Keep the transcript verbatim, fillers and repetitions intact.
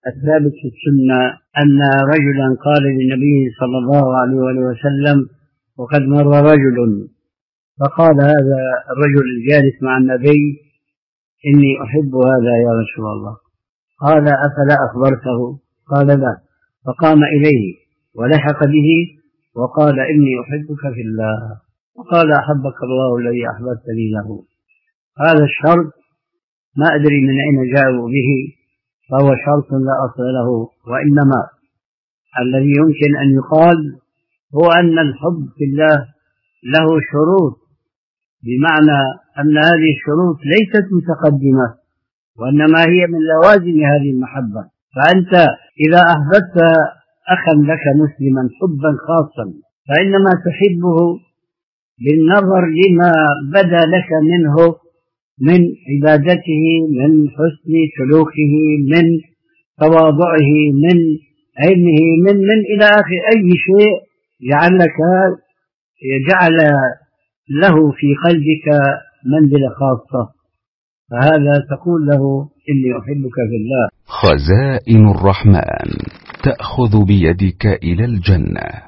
الثابت في السنة أن رجلا قال للنبي صلى الله عليه وسلم وقد مر رجل فقال هذا الرجل الجالس مع النبي إني أحب هذا يا رسول الله. قال أفلا أخبرته؟ قال لا. فقام إليه ولحق به وقال إني أحبك في الله. وقال أحبك الله الذي أحببتني له. هذا الشرط ما أدري من أين جاءوا به، فهو شرط لا أصل له، وإنما الذي يمكن أن يقال هو أن الحب في الله له شروط، بمعنى أن هذه الشروط ليست متقدمة وإنما هي من لوازم هذه المحبة. فأنت إذا أحببت أخا لك مسلما حبا خاصا فإنما تحبه بالنظر لما بدا لك منه من عبادته، من حسن سلوكه، من تواضعه، من علمه، من من إلى آخر أي شيء جعلك جعل له في قلبك منزلة خاصة، فهذا تقول له إني أحبك في الله. خزائن الرحمن تأخذ بيدك إلى الجنة.